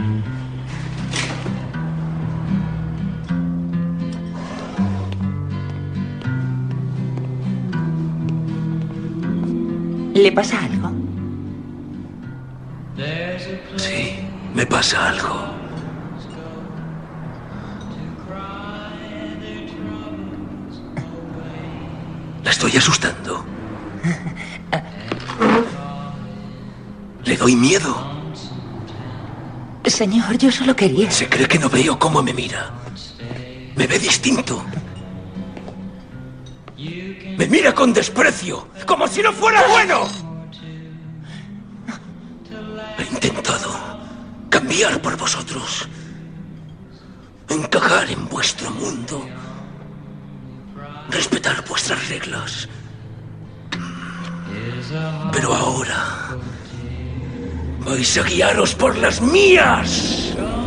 ¿Le pasa algo? Sí, me pasa algo. La estoy asustando. Le doy miedo. Señor, yo solo quería... Se cree que no veo cómo me mira. Me ve distinto. Me mira con desprecio, como si no fuera bueno. He intentado cambiar por vosotros, encajar en vuestro mundo, respetar vuestras reglas. Pero ahora vais a guiaros por las mías.